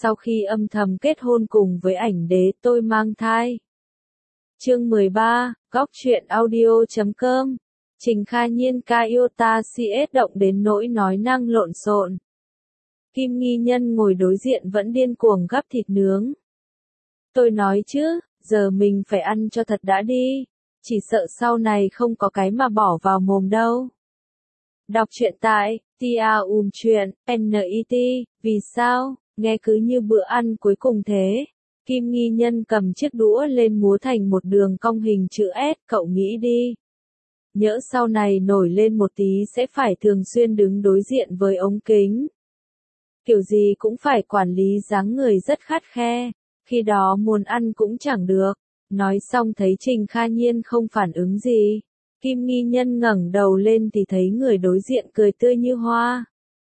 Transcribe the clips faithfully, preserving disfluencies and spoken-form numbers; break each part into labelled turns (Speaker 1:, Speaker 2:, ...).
Speaker 1: sau khi âm thầm kết hôn cùng với ảnh đế tôi mang thai. Chương mười ba, góc truyện audio chấm com. Trình Kha Nhiên Kyota xê ét động đến nỗi nói năng lộn xộn. Kim Nghi Nhân ngồi đối diện vẫn điên cuồng gắp thịt nướng. Tôi nói chứ, giờ mình phải ăn cho thật đã đi, chỉ sợ sau này không có cái mà bỏ vào mồm đâu. Đọc truyện tại tiaum truyện, net, vì sao, nghe cứ như bữa ăn cuối cùng thế. Kim Nghi Nhân cầm chiếc đũa lên múa thành một đường cong hình chữ S, cậu nghĩ đi. Nhỡ sau này nổi lên một tí sẽ phải thường xuyên đứng đối diện với ống kính. Kiểu gì cũng phải quản lý dáng người rất khắt khe, khi đó muốn ăn cũng chẳng được. Nói xong thấy Trình Kha Nhiên không phản ứng gì. Kim Nghi Nhân ngẩng đầu lên thì thấy người đối diện cười tươi như hoa.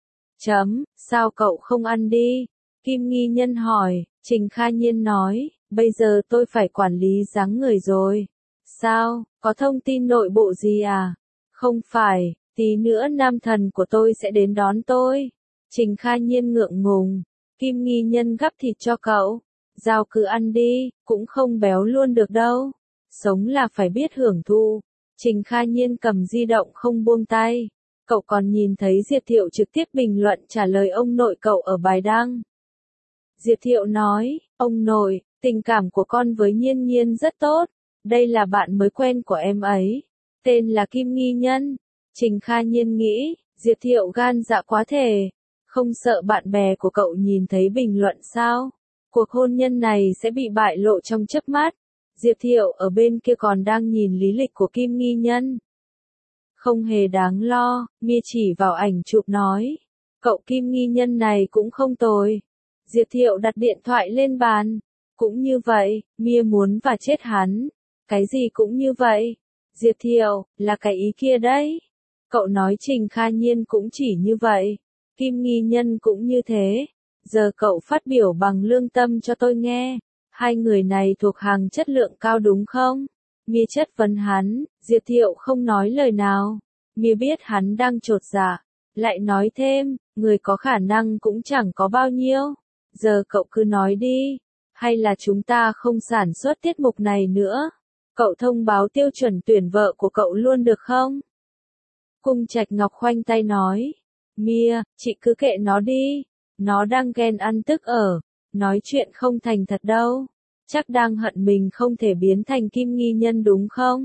Speaker 1: Chấm, sao cậu không ăn đi? Kim Nghi Nhân hỏi, Trình Kha Nhiên nói, bây giờ tôi phải quản lý dáng người rồi. Sao, có thông tin nội bộ gì à? Không phải, tí nữa nam thần của tôi sẽ đến đón tôi. Trình Kha Nhiên ngượng ngùng, Kim Nghi Nhân gắp thịt cho cậu. Giao cứ ăn đi, cũng không béo luôn được đâu. Sống là phải biết hưởng thụ. Trình Kha Nhiên cầm di động không buông tay. Cậu còn nhìn thấy Diệp Thiệu trực tiếp bình luận trả lời ông nội cậu ở bài đăng. Diệp Thiệu nói, ông nội, tình cảm của con với Nhiên Nhiên rất tốt. Đây là bạn mới quen của em ấy. Tên là Kim Nghi Nhân. Trình Kha Nhiên nghĩ, Diệp Thiệu gan dạ quá thể. Không sợ bạn bè của cậu nhìn thấy bình luận sao? Cuộc hôn nhân này sẽ bị bại lộ trong chớp mắt. Diệp Thiệu ở bên kia còn đang nhìn lý lịch của Kim Nghi Nhân. Không hề đáng lo, Mia chỉ vào ảnh chụp nói. Cậu Kim Nghi Nhân này cũng không tồi. Diệp Thiệu đặt điện thoại lên bàn. Cũng như vậy, Mia muốn và chết hắn. Cái gì cũng như vậy. Diệp Thiệu, là cái ý kia đấy. Cậu nói Trình Kha Nhiên cũng chỉ như vậy. Kim Nghi Nhân cũng như thế. Giờ cậu phát biểu bằng lương tâm cho tôi nghe. Hai người này thuộc hàng chất lượng cao đúng không? Mia chất vấn hắn, Diệp Thiệu không nói lời nào. Mia biết hắn đang chột dạ. Lại nói thêm, người có khả năng cũng chẳng có bao nhiêu. Giờ cậu cứ nói đi. Hay là chúng ta không sản xuất tiết mục này nữa? Cậu thông báo tiêu chuẩn tuyển vợ của cậu luôn được không? Cung Trạch Ngọc khoanh tay nói. Mia, chị cứ kệ nó đi. Nó đang ghen ăn tức ở. Nói chuyện không thành thật đâu. Chắc đang hận mình không thể biến thành Kim Nghi Nhân đúng không?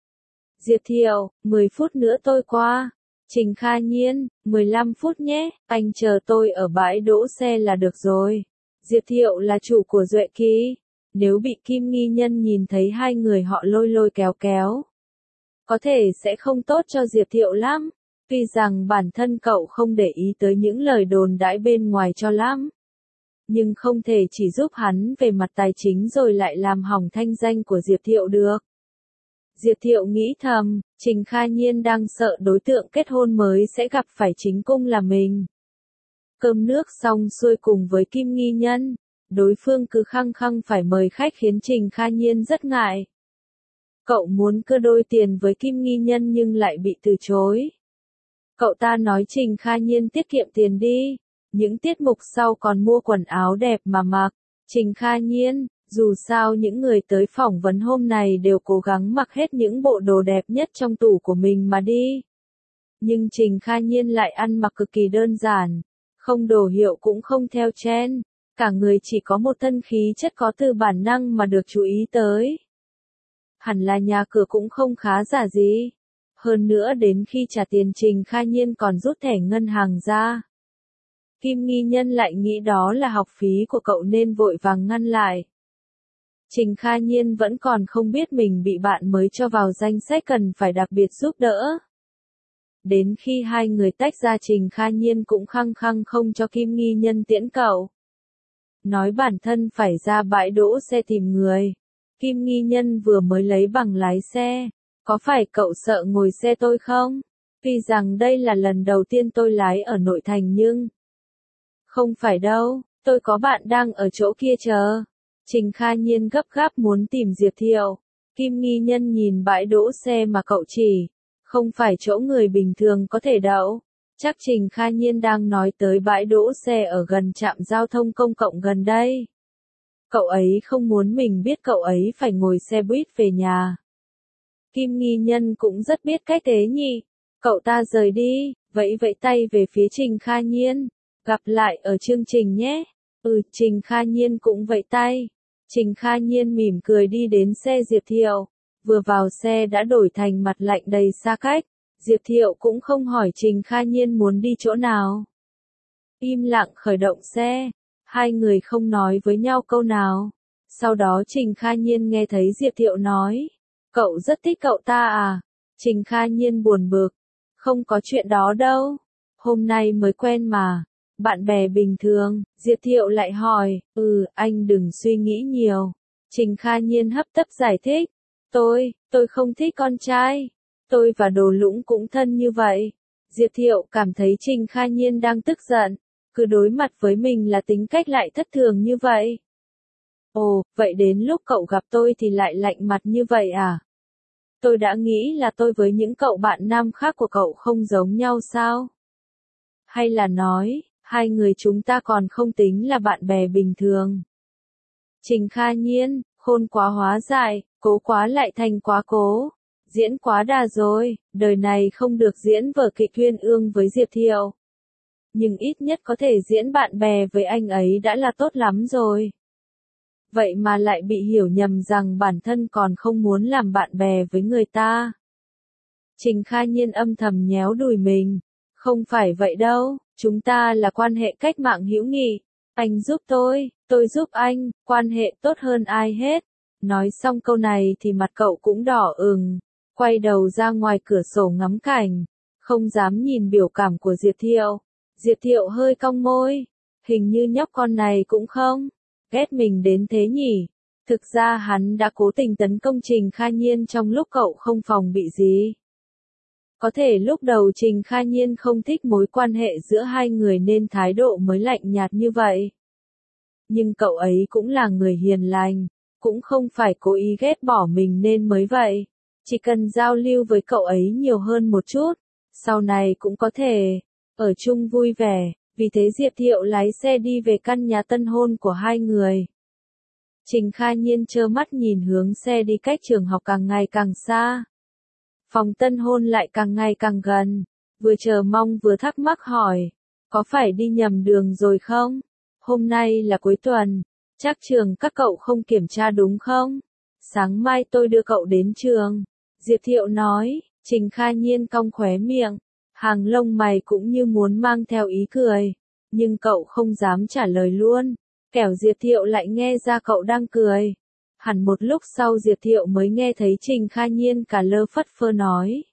Speaker 1: Diệp Thiệu, mười phút nữa tôi qua. Trình Kha Nhiên, mười lăm phút nhé, anh chờ tôi ở bãi đỗ xe là được rồi. Diệp Thiệu là chủ của Duệ Kỳ. Nếu bị Kim Nghi Nhân nhìn thấy hai người họ lôi lôi kéo kéo, có thể sẽ không tốt cho Diệp Thiệu lắm. Tuy rằng bản thân cậu không để ý tới những lời đồn đãi bên ngoài cho lắm. Nhưng không thể chỉ giúp hắn về mặt tài chính rồi lại làm hỏng thanh danh của Diệp Thiệu được. Diệp Thiệu nghĩ thầm, Trình Kha Nhiên đang sợ đối tượng kết hôn mới sẽ gặp phải chính cung là mình. Cơm nước xong xuôi cùng với Kim Nghi Nhân, đối phương cứ khăng khăng phải mời khách khiến Trình Kha Nhiên rất ngại. Cậu muốn cưa đôi tiền với Kim Nghi Nhân nhưng lại bị từ chối. Cậu ta nói Trình Kha Nhiên tiết kiệm tiền đi, những tiết mục sau còn mua quần áo đẹp mà mặc. Trình Kha Nhiên, dù sao những người tới phỏng vấn hôm này đều cố gắng mặc hết những bộ đồ đẹp nhất trong tủ của mình mà đi. Nhưng Trình Kha Nhiên lại ăn mặc cực kỳ đơn giản, không đồ hiệu cũng không theo trend, cả người chỉ có một thân khí chất có từ bản năng mà được chú ý tới. Hẳn là nhà cửa cũng không khá giả gì. Hơn nữa đến khi trả tiền Trình Kha Nhiên còn rút thẻ ngân hàng ra. Kim Nghi Nhân lại nghĩ đó là học phí của cậu nên vội vàng ngăn lại. Trình Kha Nhiên vẫn còn không biết mình bị bạn mới cho vào danh sách cần phải đặc biệt giúp đỡ. Đến khi hai người tách ra Trình Kha Nhiên cũng khăng khăng không cho Kim Nghi Nhân tiễn cậu. Nói bản thân phải ra bãi đỗ xe tìm người. Kim Nghi Nhân vừa mới lấy bằng lái xe. Có phải cậu sợ ngồi xe tôi không? Tuy rằng đây là lần đầu tiên tôi lái ở nội thành nhưng... Không phải đâu, tôi có bạn đang ở chỗ kia chờ. Trình Kha Nhiên gấp gáp muốn tìm Diệp Thiệu. Kim Nghi Nhân nhìn bãi đỗ xe mà cậu chỉ. Không phải chỗ người bình thường có thể đậu. Chắc Trình Kha Nhiên đang nói tới bãi đỗ xe ở gần trạm giao thông công cộng gần đây. Cậu ấy không muốn mình biết cậu ấy phải ngồi xe buýt về nhà. Kim Nghi Nhân cũng rất biết cách thế nhỉ. Cậu ta rời đi, vẫy vẫy tay về phía Trình Kha Nhiên. Gặp lại ở chương trình nhé. Ừ, Trình Kha Nhiên cũng vẫy tay. Trình Kha Nhiên mỉm cười đi đến xe Diệp Thiệu. Vừa vào xe đã đổi thành mặt lạnh đầy xa cách. Diệp Thiệu cũng không hỏi Trình Kha Nhiên muốn đi chỗ nào. Im lặng khởi động xe. Hai người không nói với nhau câu nào. Sau đó Trình Kha Nhiên nghe thấy Diệp Thiệu nói. Cậu rất thích cậu ta à? Trình Kha Nhiên buồn bực. Không có chuyện đó đâu. Hôm nay mới quen mà. Bạn bè bình thường. Diệp Thiệu lại hỏi. Ừ, anh đừng suy nghĩ nhiều. Trình Kha Nhiên hấp tấp giải thích. Tôi, tôi không thích con trai. Tôi và Đồ Lũng cũng thân như vậy. Diệp Thiệu cảm thấy Trình Kha Nhiên đang tức giận. Cứ đối mặt với mình là tính cách lại thất thường như vậy. Ồ, vậy đến lúc cậu gặp tôi thì lại lạnh mặt như vậy à? Tôi đã nghĩ là tôi với những cậu bạn nam khác của cậu không giống nhau sao? Hay là nói, hai người chúng ta còn không tính là bạn bè bình thường? Trình Kha Nhiên, khôn quá hóa dại, cố quá lại thành quá cố. Diễn quá đà rồi, đời này không được diễn vở kịch uyên ương với Diệp Thiệu. Nhưng ít nhất có thể diễn bạn bè với anh ấy đã là tốt lắm rồi. Vậy mà lại bị hiểu nhầm rằng bản thân còn không muốn làm bạn bè với người ta. Trình Kha Nhiên âm thầm nhéo đùi mình. Không phải vậy đâu, chúng ta là quan hệ cách mạng hữu nghị. Anh giúp tôi, tôi giúp anh, quan hệ tốt hơn ai hết. Nói xong câu này thì mặt cậu cũng đỏ ửng, quay đầu ra ngoài cửa sổ ngắm cảnh, không dám nhìn biểu cảm của Diệp Thiệu. Diệp Thiệu hơi cong môi, hình như nhóc con này cũng không ghét mình đến thế nhỉ. Thực ra hắn đã cố tình tấn công Trình Kha Nhiên trong lúc cậu không phòng bị gì. Có thể lúc đầu Trình Kha Nhiên không thích mối quan hệ giữa hai người nên thái độ mới lạnh nhạt như vậy. Nhưng cậu ấy cũng là người hiền lành, cũng không phải cố ý ghét bỏ mình nên mới vậy. Chỉ cần giao lưu với cậu ấy nhiều hơn một chút, sau này cũng có thể ở chung vui vẻ. Vì thế Diệp Thiệu lái xe đi về căn nhà tân hôn của hai người. Trình Kha Nhiên trơ mắt nhìn hướng xe đi cách trường học càng ngày càng xa. Phòng tân hôn lại càng ngày càng gần. Vừa chờ mong vừa thắc mắc hỏi. Có phải đi nhầm đường rồi không? Hôm nay là cuối tuần. Chắc trường các cậu không kiểm tra đúng không? Sáng mai tôi đưa cậu đến trường. Diệp Thiệu nói. Trình Kha Nhiên cong khóe miệng. Hàng lông mày cũng như muốn mang theo ý cười. Nhưng cậu không dám trả lời luôn. Kẻo Diệp Thiệu lại nghe ra cậu đang cười. Hẳn một lúc sau Diệp Thiệu mới nghe thấy Trình Kha Nhiên cả lơ phất phơ nói.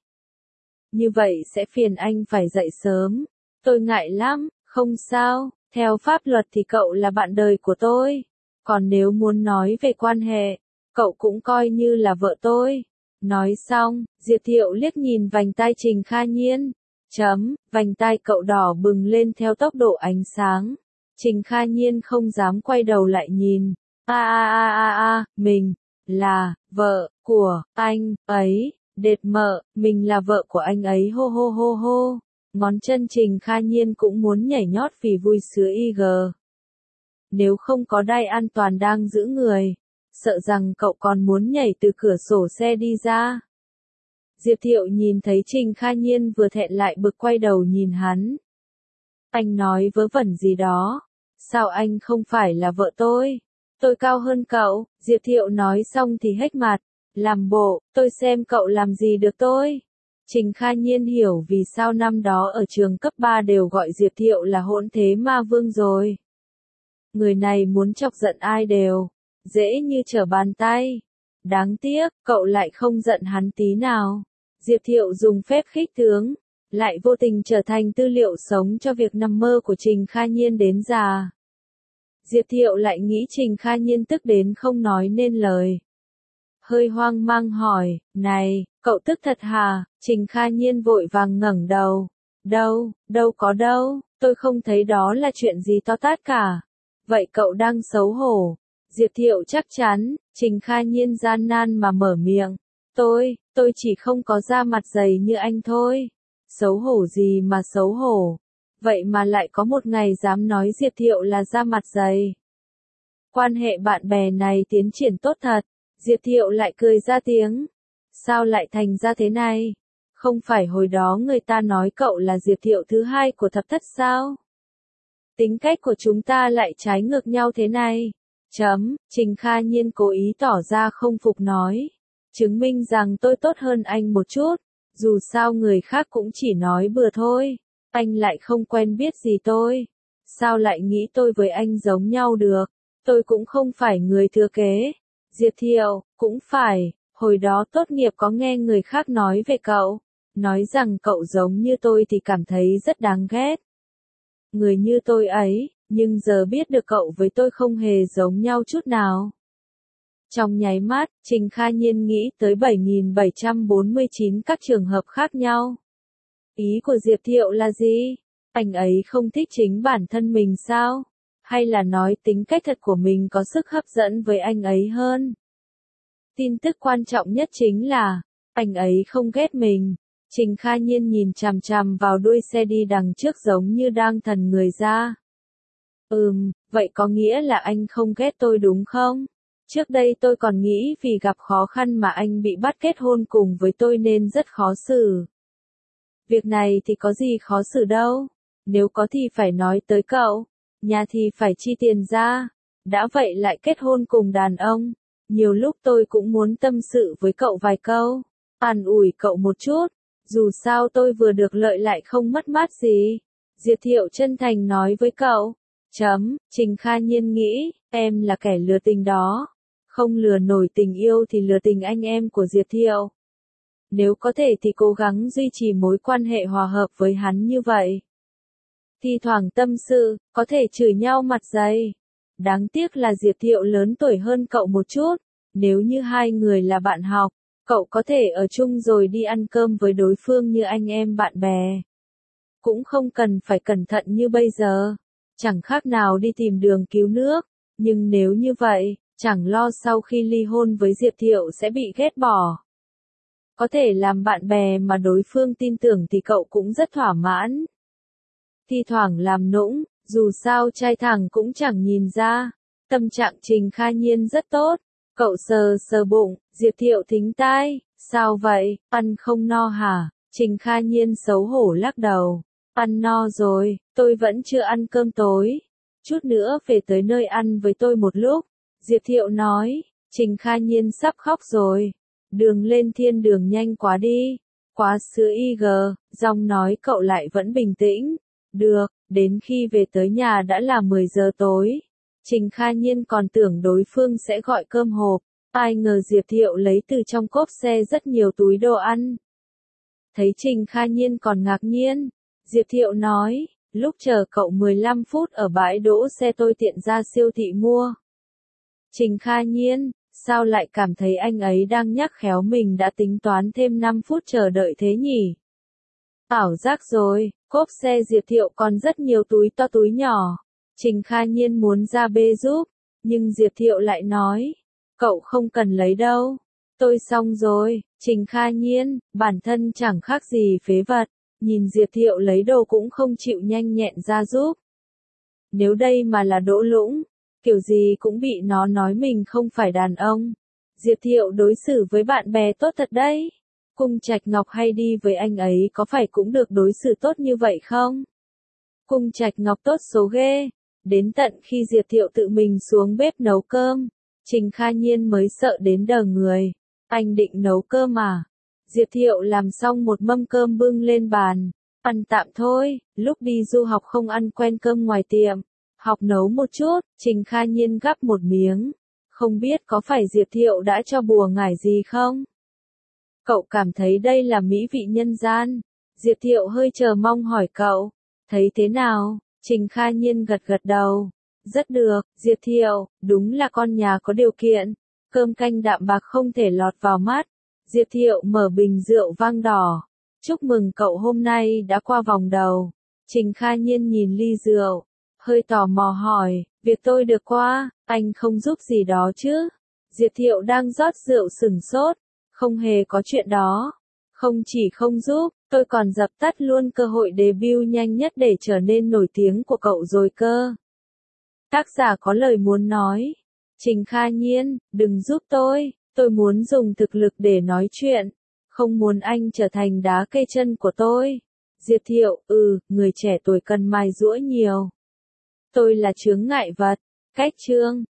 Speaker 1: Như vậy sẽ phiền anh phải dậy sớm. Tôi ngại lắm, không sao, theo pháp luật thì cậu là bạn đời của tôi. Còn nếu muốn nói về quan hệ, cậu cũng coi như là vợ tôi. Nói xong, Diệp Thiệu liếc nhìn vành tai Trình Kha Nhiên. Chấm, vành tai cậu đỏ bừng lên theo tốc độ ánh sáng. Trình Kha Nhiên không dám quay đầu lại nhìn. A a a a a, mình là vợ của anh ấy, đệt mợ, mình là vợ của anh ấy hô hô hô hô. Ngón chân Trình Kha Nhiên cũng muốn nhảy nhót vì vui sướng y gờ. Nếu không có đai an toàn đang giữ người, sợ rằng cậu còn muốn nhảy từ cửa sổ xe đi ra. Diệp Thiệu nhìn thấy Trình Kha Nhiên vừa thẹn lại bực quay đầu nhìn hắn. Anh nói vớ vẩn gì đó. Sao anh không phải là vợ tôi? Tôi cao hơn cậu. Diệp Thiệu nói xong thì hếch mặt. Làm bộ, tôi xem cậu làm gì được tôi. Trình Kha Nhiên hiểu vì sao năm đó ở trường cấp ba đều gọi Diệp Thiệu là hỗn thế ma vương rồi. Người này muốn chọc giận ai đều dễ như trở bàn tay. Đáng tiếc, cậu lại không giận hắn tí nào. Diệp Thiệu dùng phép khích tướng, lại vô tình trở thành tư liệu sống cho việc nằm mơ của Trình Kha Nhiên đến già. Diệp Thiệu lại nghĩ Trình Kha Nhiên tức đến không nói nên lời. Hơi hoang mang hỏi, này, cậu tức thật hả? Trình Kha Nhiên vội vàng ngẩng đầu. Đâu, đâu có đâu, tôi không thấy đó là chuyện gì to tát cả. Vậy cậu đang xấu hổ. Diệp Thiệu chắc chắn, Trình Kha Nhiên gian nan mà mở miệng. Tôi, tôi chỉ không có da mặt dày như anh thôi. Xấu hổ gì mà xấu hổ. Vậy mà lại có một ngày dám nói Diệp Thiệu là da mặt dày. Quan hệ bạn bè này tiến triển tốt thật. Diệp Thiệu lại cười ra tiếng. Sao lại thành ra thế này? Không phải hồi đó người ta nói cậu là Diệp Thiệu thứ hai của thập thất sao? Tính cách của chúng ta lại trái ngược nhau thế này. Chấm, Trình Kha Nhiên cố ý tỏ ra không phục nói. Chứng minh rằng tôi tốt hơn anh một chút. Dù sao người khác cũng chỉ nói bừa thôi. Anh lại không quen biết gì tôi. Sao lại nghĩ tôi với anh giống nhau được? Tôi cũng không phải người thừa kế. Diệp Thiệu, cũng phải. Hồi đó tốt nghiệp có nghe người khác nói về cậu. Nói rằng cậu giống như tôi thì cảm thấy rất đáng ghét. Người như tôi ấy, nhưng giờ biết được cậu với tôi không hề giống nhau chút nào. Trong nháy mắt, Trình Kha Nhiên nghĩ tới bảy nghìn bảy trăm bốn mươi chín các trường hợp khác nhau. Ý của Diệp Thiệu là gì? Anh ấy không thích chính bản thân mình sao? Hay là nói tính cách thật của mình có sức hấp dẫn với anh ấy hơn? Tin tức quan trọng nhất chính là, anh ấy không ghét mình. Trình Kha Nhiên nhìn chằm chằm vào đuôi xe đi đằng trước giống như đang thần người ra. Ừm, vậy có nghĩa là anh không ghét tôi đúng không? Trước đây tôi còn nghĩ vì gặp khó khăn mà anh bị bắt kết hôn cùng với tôi nên rất khó xử. Việc này thì có gì khó xử đâu. Nếu có thì phải nói tới cậu. Nhà thì phải chi tiền ra. Đã vậy lại kết hôn cùng đàn ông. Nhiều lúc tôi cũng muốn tâm sự với cậu vài câu. An ủi cậu một chút. Dù sao tôi vừa được lợi lại không mất mát gì. Diệp Thiệu chân thành nói với cậu. Chấm, Trình Kha Nhiên nghĩ, em là kẻ lừa tình đó. Không lừa nổi tình yêu thì lừa tình anh em của Diệp Thiệu. Nếu có thể thì cố gắng duy trì mối quan hệ hòa hợp với hắn như vậy. Thi thoảng tâm sự, có thể chửi nhau mặt dày. Đáng tiếc là Diệp Thiệu lớn tuổi hơn cậu một chút. Nếu như hai người là bạn học, cậu có thể ở chung rồi đi ăn cơm với đối phương như anh em bạn bè. Cũng không cần phải cẩn thận như bây giờ. Chẳng khác nào đi tìm đường cứu nước. Nhưng nếu như vậy, chẳng lo sau khi ly hôn với Diệp Thiệu sẽ bị ghét bỏ. Có thể làm bạn bè mà đối phương tin tưởng thì cậu cũng rất thỏa mãn. Thi thoảng làm nũng, dù sao trai thẳng cũng chẳng nhìn ra. Tâm trạng Trình Kha Nhiên rất tốt. Cậu sờ sờ bụng, Diệp Thiệu thính tai. Sao vậy, ăn không no hả? Trình Kha Nhiên xấu hổ lắc đầu. Ăn no rồi, tôi vẫn chưa ăn cơm tối. Chút nữa về tới nơi ăn với tôi một lúc. Diệp Thiệu nói. Trình Kha Nhiên sắp khóc rồi. Đường lên thiên đường nhanh quá đi. Quá sữa i giê, giọng nói cậu lại vẫn bình tĩnh. Được, đến khi về tới nhà đã là mười giờ tối. Trình Kha Nhiên còn tưởng đối phương sẽ gọi cơm hộp. Ai ngờ Diệp Thiệu lấy từ trong cốp xe rất nhiều túi đồ ăn. Thấy Trình Kha Nhiên còn ngạc nhiên. Diệp Thiệu nói, lúc chờ cậu mười lăm phút ở bãi đỗ xe tôi tiện ra siêu thị mua. Trình Kha Nhiên, sao lại cảm thấy anh ấy đang nhắc khéo mình đã tính toán thêm năm phút chờ đợi thế nhỉ? Ảo giác rồi, cốp xe Diệp Thiệu còn rất nhiều túi to túi nhỏ. Trình Kha Nhiên muốn ra bê giúp, nhưng Diệp Thiệu lại nói, cậu không cần lấy đâu. Tôi xong rồi. Trình Kha Nhiên, bản thân chẳng khác gì phế vật. Nhìn Diệp Thiệu lấy đồ cũng không chịu nhanh nhẹn ra giúp. Nếu đây mà là Đỗ Lũng, kiểu gì cũng bị nó nói mình không phải đàn ông. Diệp Thiệu đối xử với bạn bè tốt thật đấy. Cung Trạch Ngọc hay đi với anh ấy có phải cũng được đối xử tốt như vậy không? Cung Trạch Ngọc tốt số ghê. Đến tận khi Diệp Thiệu tự mình xuống bếp nấu cơm, Trình Kha Nhiên mới sợ đến đờ người. Anh định nấu cơm à? Diệp Thiệu làm xong một mâm cơm bưng lên bàn. Ăn tạm thôi, lúc đi du học không ăn quen cơm ngoài tiệm. Học nấu một chút, Trình Kha Nhiên gắp một miếng. Không biết có phải Diệp Thiệu đã cho bùa ngải gì không? Cậu cảm thấy đây là mỹ vị nhân gian. Diệp Thiệu hơi chờ mong hỏi cậu. Thấy thế nào? Trình Kha Nhiên gật gật đầu. Rất được, Diệp Thiệu, đúng là con nhà có điều kiện. Cơm canh đạm bạc không thể lọt vào mắt. Diệp Thiệu mở bình rượu vang đỏ. Chúc mừng cậu hôm nay đã qua vòng đầu. Trình Kha Nhiên nhìn ly rượu. Hơi tò mò hỏi, việc tôi được qua, anh không giúp gì đó chứ? Diệp Thiệu đang rót rượu sửng sốt. Không hề có chuyện đó. Không chỉ không giúp, Tôi còn dập tắt luôn cơ hội debut nhanh nhất để trở nên nổi tiếng của cậu rồi cơ. Tác giả có lời muốn nói. Trình Kha Nhiên, đừng giúp tôi, tôi muốn dùng thực lực để nói chuyện. Không muốn anh trở thành đá cây chân của tôi. Diệp Thiệu, ừ, người trẻ tuổi cần mài giũa nhiều. Tôi là chướng ngại vật. Cách chương